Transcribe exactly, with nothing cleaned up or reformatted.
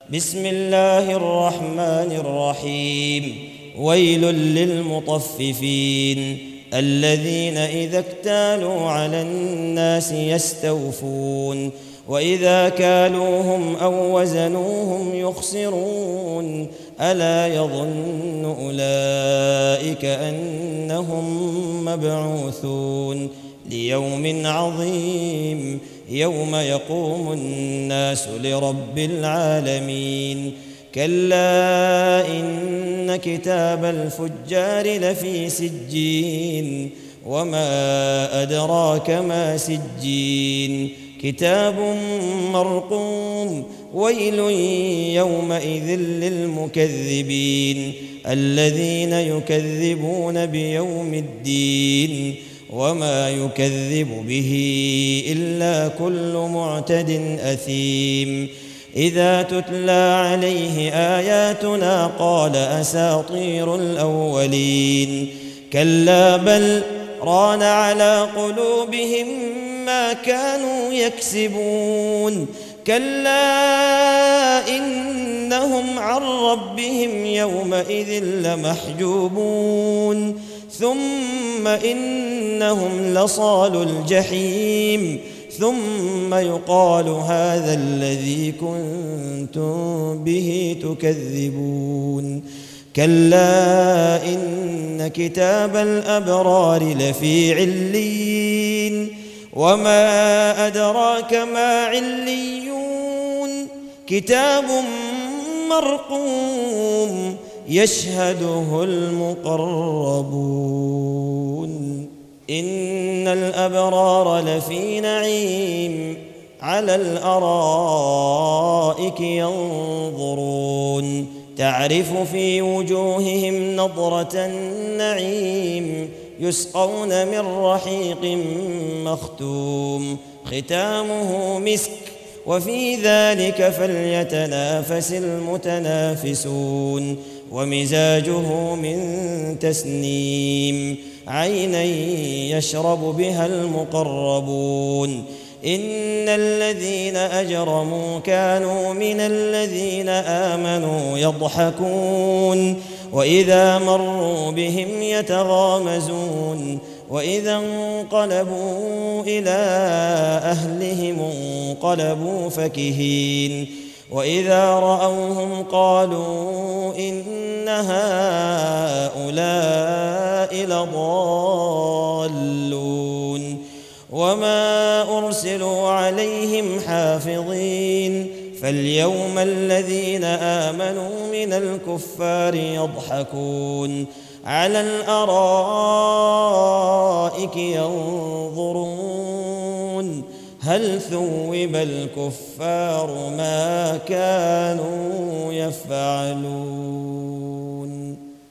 بسم الله الرحمن الرحيم ويل للمطففين الذين إذا اكتالوا على الناس يستوفون وإذا كالوهم أو وزنوهم يخسرون ألا يظن أولئك أنهم مبعوثون ليوم عظيم يوم يقوم الناس لرب العالمين كلا إن كتاب الفجار لفي سجين وما أدراك ما سجين كتاب مرقوم ويل يومئذ للمكذبين الذين يكذبون بيوم الدين وما يكذب به إلا كل معتد أثيم إذا تتلى عليه آياتنا قال أساطير الأولين كلا بل ران على قلوبهم ما كانوا يكسبون كلا إنهم عن ربهم يومئذ لمحجوبون ثم إنهم لصالو الجحيم ثم يقال هذا الذي كنتم به تكذبون كلا إن كتاب الأبرار لفي عليين وما أدراك ما عليون كتاب مرقوم يشهده المقربون إن الأبرار لفي نعيم على الأرائك ينظرون تعرف في وجوههم نضرة النعيم يسقون من رحيق مختوم ختامه مسك وفي ذلك فليتنافس المتنافسون ومزاجه من تسنيم عينا يشرب بها المقربون إن الذين أجرموا كانوا من الذين آمنوا يضحكون وإذا مروا بهم يتغامزون وإذا انقلبوا إلى أهلهم انقلبوا فكهين وإذا رأوهم قالوا إن هؤلاء لضالون وما أرسلوا عليهم حافظين فاليوم الذين آمنوا من الكفار يضحكون على الأرائك ينظرون هل ثوب الكفار ما كانوا يفعلون.